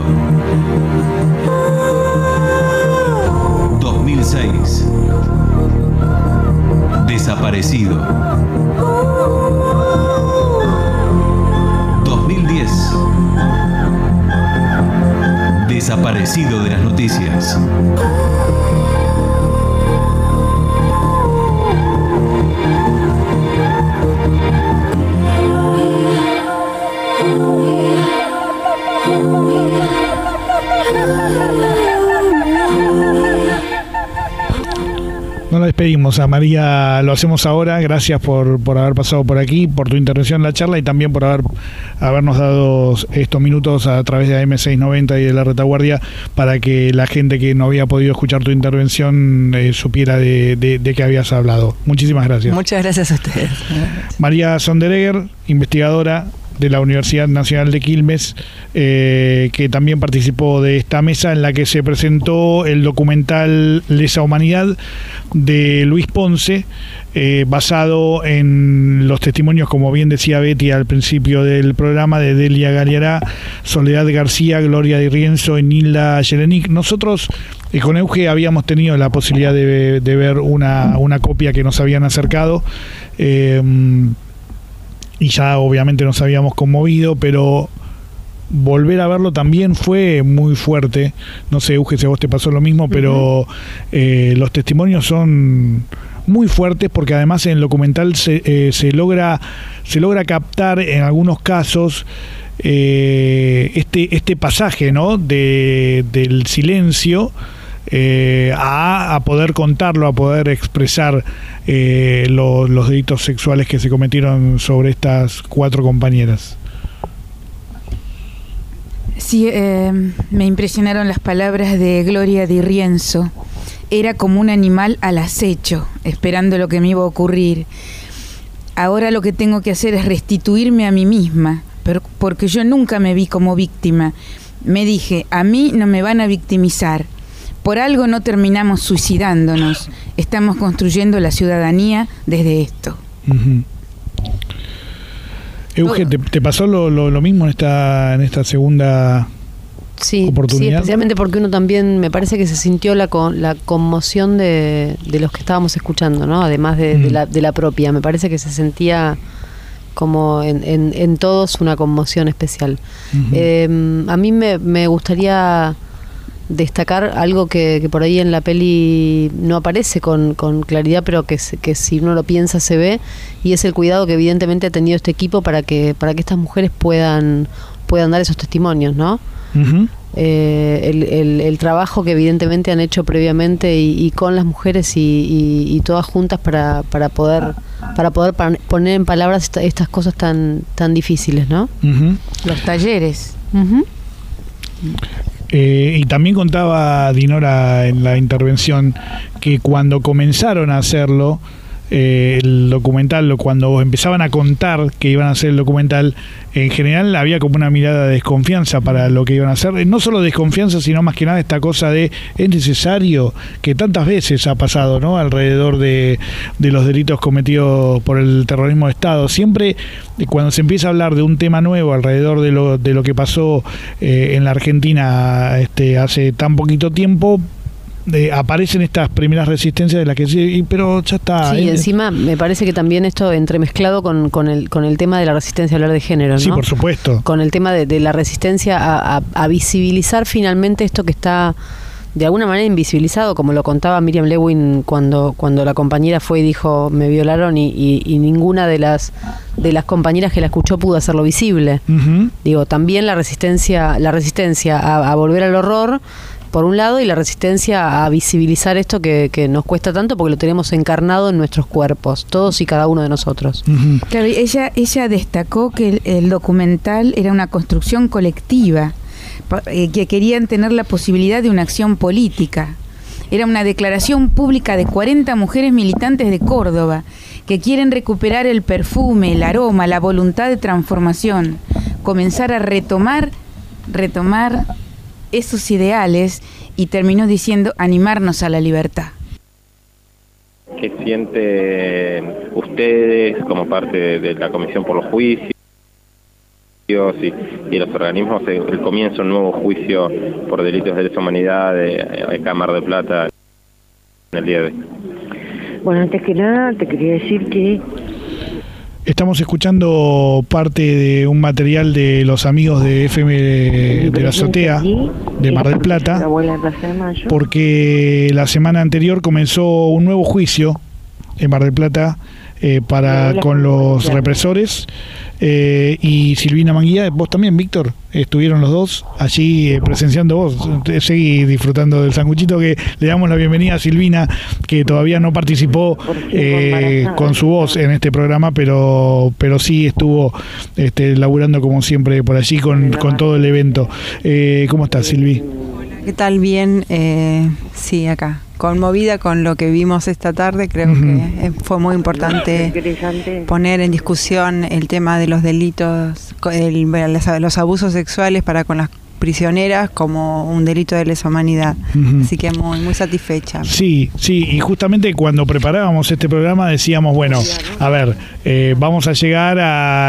2006. Desaparecido. 2010. Desaparecido de las noticias. No la despedimos a María, lo hacemos ahora. Gracias por haber pasado por aquí, por tu intervención en la charla y también por habernos dado estos minutos a través de AM690 y de La Retaguardia para que la gente que no había podido escuchar tu intervención supiera de qué habías hablado. Muchísimas gracias. Muchas gracias a ustedes. María Sonderegger, investigadora de la Universidad Nacional de Quilmes, que también participó de esta mesa en la que se presentó el documental Lesa Humanidad de Luis Ponce, basado en los testimonios, como bien decía Betty al principio del programa, de Delia Gallará, Soledad García, Gloria Di Rienzo y Nilda Jelenic. Nosotros con Euge habíamos tenido la posibilidad de ver una copia que nos habían acercado, y ya obviamente nos habíamos conmovido, pero volver a verlo también fue muy fuerte. No sé, Euge, si a vos te pasó lo mismo, pero los testimonios son muy fuertes, porque además en el documental se logra captar en algunos casos este pasaje, ¿no?, del silencio a poder contarlo, a poder expresar los delitos sexuales que se cometieron sobre estas 4 compañeras. Sí, me impresionaron las palabras de Gloria Di Rienzo. Era como un animal al acecho, esperando lo que me iba a ocurrir. Ahora lo que tengo que hacer es restituirme a mí misma, porque yo nunca me vi como víctima. Me dije, a mí no me van a victimizar. Por algo no terminamos suicidándonos. Estamos construyendo la ciudadanía desde esto. Euge, ¿te pasó lo mismo en esta segunda oportunidad? Sí, especialmente porque uno también, me parece que se sintió la conmoción de los que estábamos escuchando, ¿no? Además de la propia. Me parece que se sentía como en todos una conmoción especial. A mí me gustaría destacar algo que por ahí en la peli no aparece con claridad, pero que si uno lo piensa se ve, y es el cuidado que evidentemente ha tenido este equipo para que estas mujeres puedan dar esos testimonios, ¿no? El trabajo que evidentemente han hecho previamente y con las mujeres y todas juntas para poder poner en palabras estas cosas tan difíciles, ¿no? Los talleres. Y también contaba Dinora en la intervención que cuando comenzaron a hacerlo, el documental, cuando empezaban a contar que iban a hacer el documental, en general había como una mirada de desconfianza para lo que iban a hacer. No solo desconfianza, sino más que nada esta cosa de es necesario, que tantas veces ha pasado, ¿no?, alrededor de los delitos cometidos por el terrorismo de Estado. Siempre cuando se empieza a hablar de un tema nuevo alrededor de lo que pasó en la Argentina hace tan poquito tiempo, aparecen estas primeras resistencias de las que sí, pero ya está. Sí, encima me parece que también esto entremezclado con el tema de la resistencia a hablar de género, ¿no? Sí, por supuesto. Con el tema de la resistencia a visibilizar finalmente esto que está de alguna manera invisibilizado, como lo contaba Miriam Lewin cuando la compañera fue y dijo me violaron y ninguna de las compañeras que la escuchó pudo hacerlo visible. Digo, también la resistencia a volver al horror por un lado, y la resistencia a visibilizar esto que nos cuesta tanto porque lo tenemos encarnado en nuestros cuerpos, todos y cada uno de nosotros. Claro, ella destacó que el documental era una construcción colectiva, que querían tener la posibilidad de una acción política. Era una declaración pública de 40 mujeres militantes de Córdoba que quieren recuperar el perfume, el aroma, la voluntad de transformación, comenzar a retomar esos ideales, y terminó diciendo animarnos a la libertad. ¿Qué sienten ustedes como parte de la Comisión por los Juicios y los organismos, el comienzo de un nuevo juicio por delitos de lesa humanidad acá en Mar del Plata en el día de hoy? Bueno, antes que nada te quería decir que estamos escuchando parte de un material de los amigos de FM de la Azotea de Mar del Plata, porque la semana anterior comenzó un nuevo juicio en Mar del Plata con los represores, y Silvina Manguía, vos también, Víctor, estuvieron los dos allí presenciando. Vos seguí disfrutando del sanguchito, que le damos la bienvenida a Silvina, que todavía no participó con su voz en este programa, pero sí estuvo laburando como siempre por allí con todo el evento. ¿Cómo estás, Silvi? ¿Qué tal? Bien, sí, acá. Conmovida con lo que vimos esta tarde, creo que fue muy importante poner en discusión el tema de los delitos, los abusos sexuales para con las prisioneras como un delito de lesa humanidad. Así que muy, muy satisfecha. Sí, y justamente cuando preparábamos este programa decíamos, bueno, a ver, vamos a llegar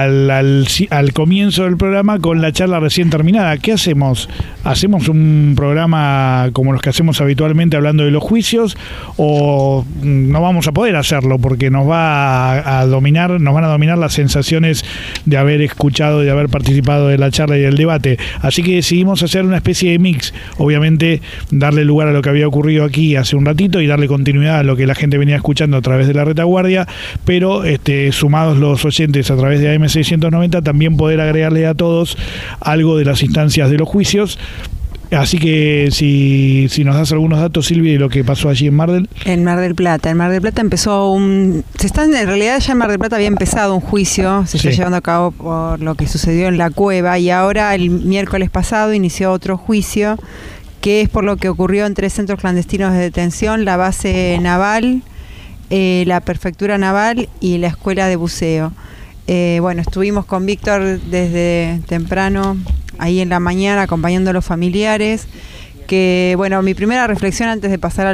al comienzo del programa con la charla recién terminada. ¿Qué hacemos? ¿Hacemos un programa como los que hacemos habitualmente hablando de los juicios, o no vamos a poder hacerlo porque nos van a dominar las sensaciones de haber escuchado, de haber participado de la charla y del debate? Así que decidimos hacer una especie de mix, obviamente darle lugar a lo que había ocurrido aquí hace un ratito y darle continuidad a lo que la gente venía escuchando a través de la retaguardia, pero sumados los oyentes a través de AM690, también poder agregarle a todos algo de las instancias de los juicios. Así que si nos das algunos datos, Silvia, de lo que pasó allí en Mar del Plata. En Mar del Plata empezó en realidad ya en Mar del Plata había empezado un juicio, se está llevando a cabo por lo que sucedió en la cueva, y ahora el miércoles pasado inició otro juicio, que es por lo que ocurrió en 3 centros clandestinos de detención: la base naval, la prefectura naval y la escuela de buceo. Estuvimos con Víctor desde temprano, ahí en la mañana, acompañando a los familiares, que mi primera reflexión antes de pasar a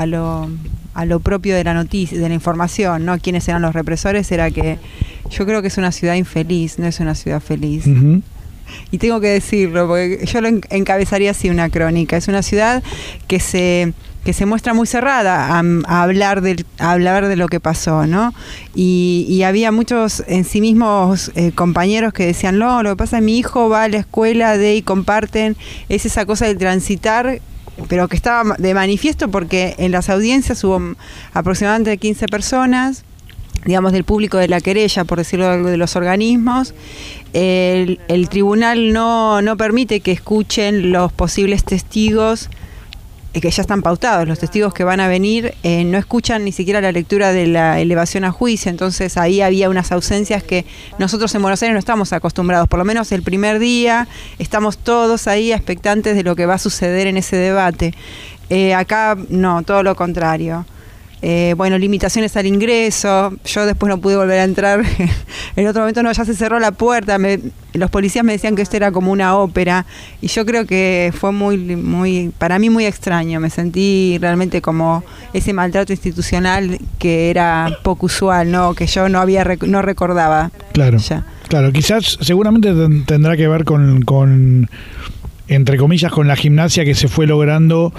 lo propio de la noticia, de la información, ¿no? Quiénes eran los represores, era que yo creo que es una ciudad infeliz, no es una ciudad feliz. Y tengo que decirlo, porque yo lo encabezaría así una crónica. Es una ciudad que se muestra muy cerrada a hablar de lo que pasó, ¿no? Y había muchos en sí mismos compañeros que decían, no, lo que pasa es que mi hijo va a la escuela y comparten, es esa cosa de transitar, pero que estaba de manifiesto porque en las audiencias hubo aproximadamente 15 personas, digamos, del público de la querella, por decirlo algo, de los organismos. El tribunal no permite que escuchen los posibles testigos que ya están pautados, los testigos que van a venir, no escuchan ni siquiera la lectura de la elevación a juicio. Entonces ahí había unas ausencias que nosotros en Buenos Aires no estamos acostumbrados, por lo menos el primer día estamos todos ahí expectantes de lo que va a suceder en ese debate. Acá no, todo lo contrario. Limitaciones al ingreso, yo después no pude volver a entrar, en otro momento ya se cerró la puerta, los policías me decían que esto era como una ópera, y yo creo que fue para mí muy extraño, me sentí realmente como ese maltrato institucional que era poco usual, ¿no? Que yo no recordaba. Claro, quizás seguramente tendrá que ver con entre comillas, con la gimnasia que se fue logrando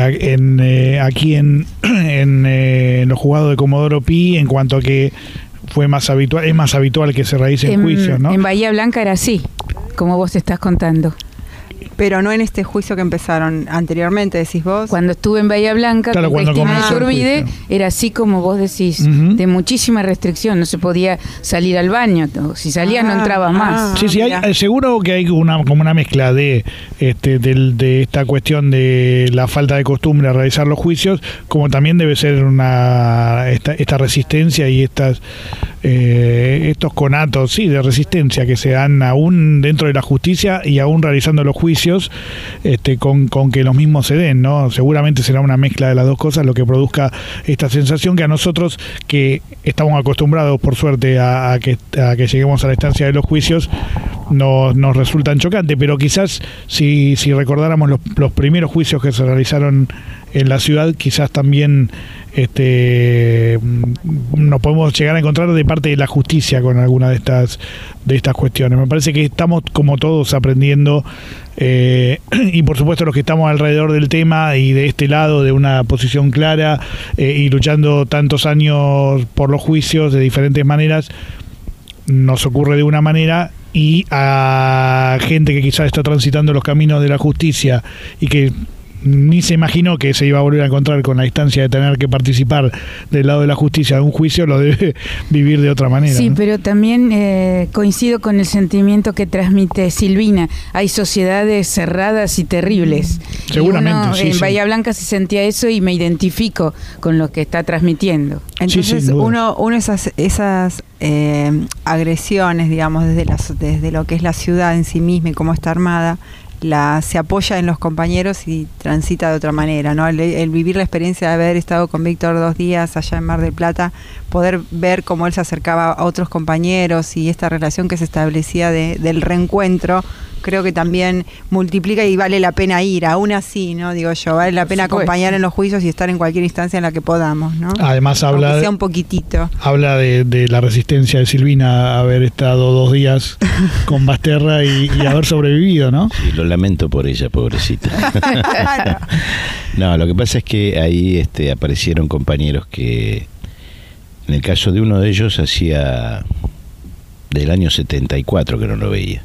aquí en los juzgados de Comodoro Pi, en cuanto a que es más habitual que se realicen juicios, ¿no? En Bahía Blanca era así, como vos te estás contando. Pero no en este juicio que empezaron anteriormente, decís vos. Cuando estuve en Bahía Blanca, con Cristina Iturbide, era así como vos decís, de muchísima restricción, no se podía salir al baño, si salías no entrabas más. Sí, seguro que hay como una mezcla de esta cuestión de la falta de costumbre a realizar los juicios, como también debe ser esta resistencia y estos conatos de resistencia que se dan aún dentro de la justicia y aún realizando los juicios, con que los mismos se den, ¿no? Seguramente será una mezcla de las dos cosas lo que produzca esta sensación que a nosotros, que estamos acostumbrados por suerte a que lleguemos a la instancia de los juicios, nos resultan chocantes, pero quizás si recordáramos los primeros juicios que se realizaron en la ciudad, quizás también nos podemos llegar a encontrar de parte de la justicia con alguna de estas cuestiones. Me parece que estamos como todos aprendiendo, y por supuesto los que estamos alrededor del tema y de este lado de una posición clara, y luchando tantos años por los juicios de diferentes maneras, nos ocurre de una manera, y a gente que quizás está transitando los caminos de la justicia y que ni se imaginó que se iba a volver a encontrar con la instancia de tener que participar del lado de la justicia de un juicio, lo debe vivir de otra manera. Sí, ¿no? pero también coincido con el sentimiento que transmite Silvina. Hay sociedades cerradas y terribles. Seguramente, y uno, sí, en sí. Bahía Blanca se sentía eso y me identifico con lo que está transmitiendo. Entonces sin duda. uno esas agresiones, digamos, desde lo que es la ciudad en sí misma y cómo está armada, se apoya en los compañeros y transita de otra manera, ¿no? El vivir la experiencia de haber estado con Víctor 2 días allá en Mar del Plata, poder ver cómo él se acercaba a otros compañeros y esta relación que se establecía del reencuentro, creo que también multiplica y vale la pena ir, aún así, ¿no? Digo yo, vale la pena acompañar en los juicios y estar en cualquier instancia en la que podamos, ¿no? Además habla, aunque sea un poquitito. Habla de la resistencia de Silvina a haber estado 2 días con Basterra y haber sobrevivido, ¿no? Sí, lo lamento por ella, pobrecita. No, lo que pasa es que ahí aparecieron compañeros que, en el caso de uno de ellos, hacía del año 74 que no lo veía.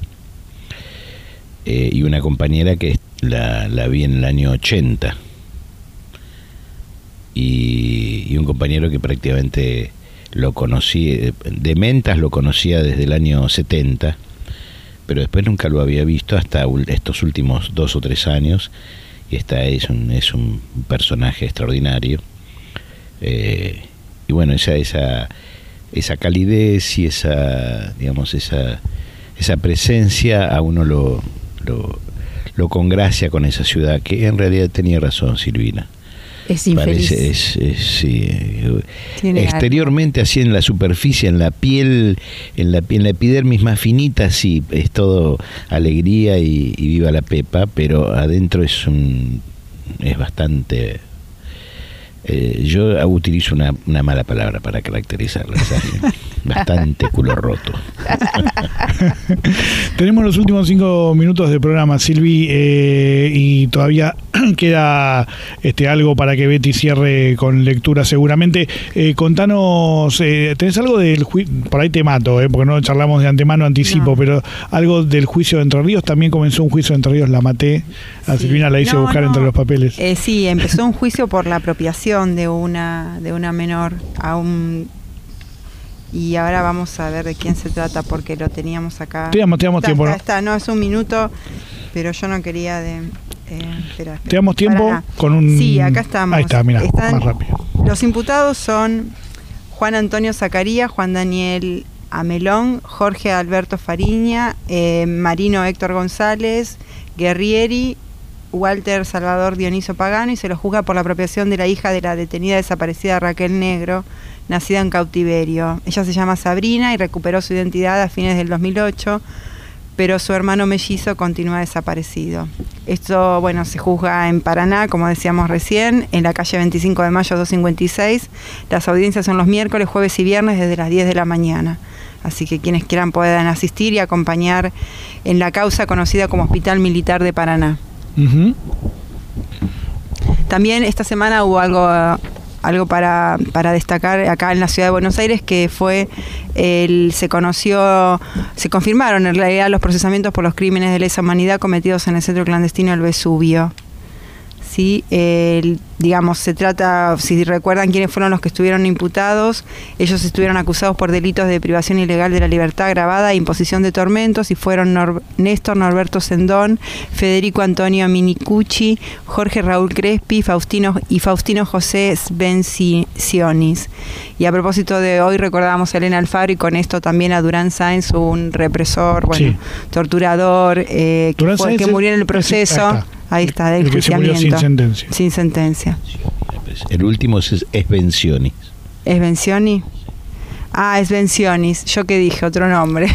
Y una compañera que la vi en el año 80. Y un compañero que prácticamente lo conocí, de mentas lo conocía desde el año 70, pero después nunca lo había visto hasta estos últimos 2 o 3 años, y es un personaje extraordinario. Y bueno, esa calidez y esa presencia a uno lo congracia con esa ciudad, que en realidad tenía razón Silvina. Es infeliz. Sí, exteriormente algo. Así en la superficie, en la piel, en la epidermis más finita, sí, es todo alegría y viva la pepa, pero adentro es bastante... yo utilizo una mala palabra para caracterizarla, ¿sabes? Bastante culo roto. Tenemos los últimos 5 minutos de programa, Silvi, y todavía queda algo para que Betty cierre con lectura seguramente. Contanos, ¿tenés algo del juicio? Por ahí te mato, porque no charlamos de antemano, anticipo, no. Pero algo del juicio de Entre Ríos. También comenzó un juicio de Entre Ríos, la maté. A Silvina la hice buscar entre los papeles. Sí, empezó un juicio por la apropiación de una menor a un... Y ahora vamos a ver de quién se trata, porque lo teníamos acá. Te damos tiempo, ¿no? No, es un minuto, pero yo no quería espera. Te damos tiempo con un... Sí, acá estamos. Ahí está, mira, más rápido. Los imputados son Juan Antonio Zacarías, Juan Daniel Amelón, Jorge Alberto Fariña, Marino Héctor González, Guerrieri, Walter Salvador Dioniso Pagano, y se lo juzga por la apropiación de la hija de la detenida desaparecida Raquel Negro, nacida en cautiverio. Ella se llama Sabrina y recuperó su identidad a fines del 2008, pero su hermano mellizo continúa desaparecido. Esto, bueno, se juzga en Paraná, como decíamos recién, en la calle 25 de mayo 256. Las audiencias son los miércoles, jueves y viernes desde las 10 de la mañana. Así que quienes quieran puedan asistir y acompañar en la causa conocida como Hospital Militar de Paraná. Uh-huh. También esta semana hubo algo para destacar acá en la ciudad de Buenos Aires, que fue se confirmaron en realidad los procesamientos por los crímenes de lesa humanidad cometidos en el centro clandestino del Vesubio. ¿Sí? Digamos, se trata, si recuerdan quiénes fueron los que estuvieron imputados, ellos estuvieron acusados por delitos de privación ilegal de la libertad agravada e imposición de tormentos, y fueron Néstor Norberto Sendón, Federico Antonio Minicucci, Jorge Raúl Crespi, Faustino José Sbencionis. Y a propósito de hoy recordábamos a Elena Alfaro, y con esto también a Durán Sáenz, un represor, sí, torturador, que murió en el proceso. Ahí está, del enjuiciamiento. Sin sentencia. Sin sentencia. El último es Sbencionis. ¿Sbencionis? Ah, Sbencionis. Yo que dije otro nombre.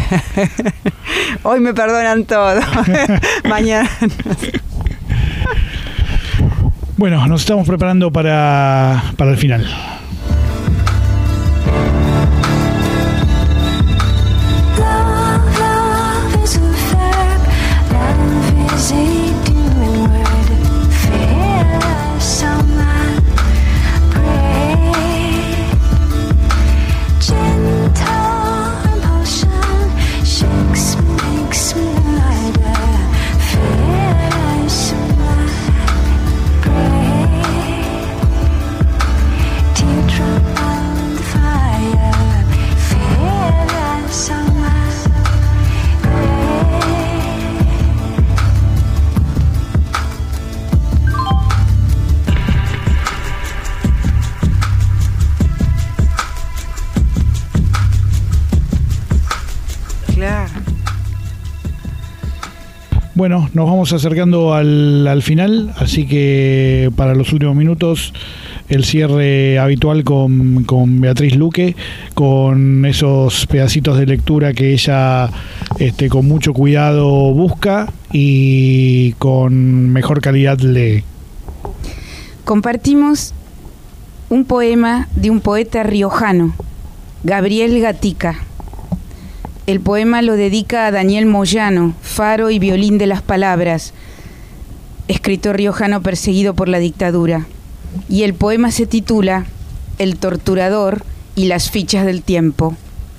Hoy me perdonan todo. Mañana. Bueno, nos estamos preparando para el final. Bueno, nos vamos acercando al final, así que para los últimos minutos el cierre habitual con Beatriz Luque, con esos pedacitos de lectura que ella con mucho cuidado busca y con mejor calidad lee. Compartimos un poema de un poeta riojano, Gabriel Gatica. El poema lo dedica a Daniel Moyano, faro y violín de las palabras, escritor riojano perseguido por la dictadura. Y el poema se titula El torturador y las fichas del tiempo.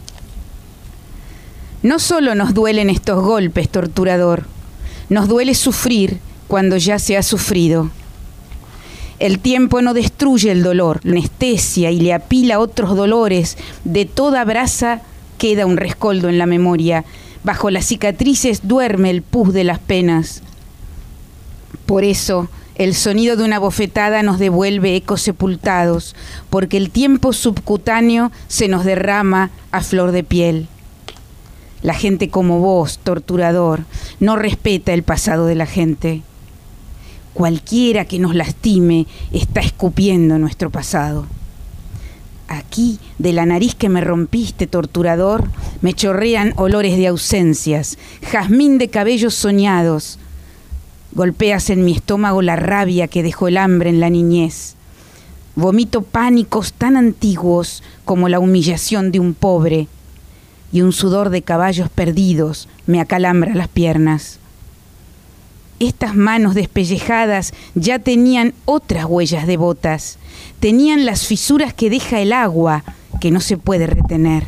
No solo nos duelen estos golpes, torturador, nos duele sufrir cuando ya se ha sufrido. El tiempo no destruye el dolor, lo anestesia y le apila otros dolores. De toda brasa queda un rescoldo en la memoria. Bajo las cicatrices duerme el pus de las penas. Por eso, el sonido de una bofetada nos devuelve ecos sepultados, porque el tiempo subcutáneo se nos derrama a flor de piel. La gente como vos, torturador, no respeta el pasado de la gente. Cualquiera que nos lastime está escupiendo nuestro pasado. Aquí, de la nariz que me rompiste, torturador, me chorrean olores de ausencias, jazmín de cabellos soñados. Golpeas en mi estómago la rabia que dejó el hambre en la niñez. Vomito pánicos tan antiguos como la humillación de un pobre, y un sudor de caballos perdidos me acalambra las piernas. Estas manos despellejadas ya tenían otras huellas de botas. Tenían las fisuras que deja el agua, que no se puede retener.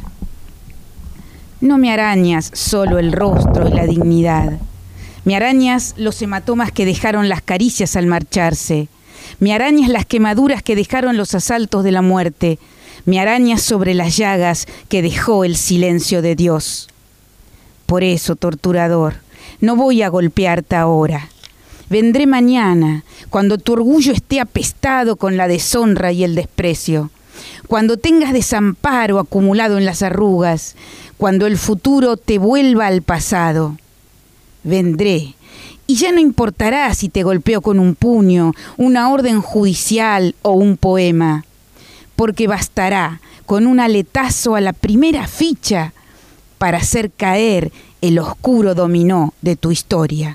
No me arañas solo el rostro y la dignidad. Me arañas los hematomas que dejaron las caricias al marcharse. Me arañas las quemaduras que dejaron los asaltos de la muerte. Me arañas sobre las llagas que dejó el silencio de Dios. Por eso, torturador, no voy a golpearte ahora. Vendré mañana, cuando tu orgullo esté apestado con la deshonra y el desprecio, cuando tengas desamparo acumulado en las arrugas, cuando el futuro te vuelva al pasado. Vendré, y ya no importará si te golpeo con un puño, una orden judicial o un poema, porque bastará con un aletazo a la primera ficha para hacer caer el oscuro dominó de tu historia.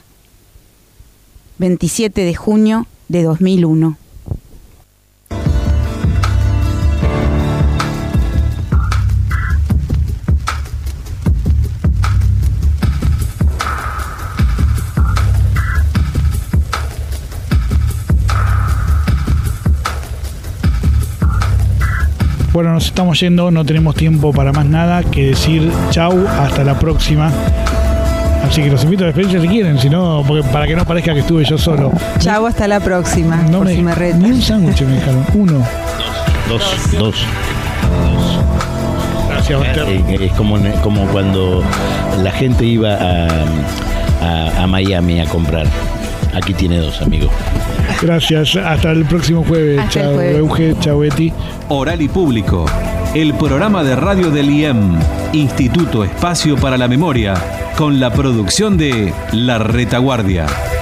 27 de junio de 2001. Bueno, nos estamos yendo, no tenemos tiempo para más nada que decir chau, hasta la próxima. Así que los invito a despedirse si quieren, si no, para que no parezca que estuve yo solo. Chau, hasta la próxima. No por me, si me retas. Ni un sándwich me dejaron, uno. Dos. Gracias, Walter. Es como cuando la gente iba a Miami a comprar. Aquí tiene dos, amigo. Gracias, hasta el próximo jueves. Hasta Chao, el jueves. Euge, chao, Betty. Oral y Público, el programa de radio del IEM, Instituto Espacio para la Memoria, con la producción de La Retaguardia.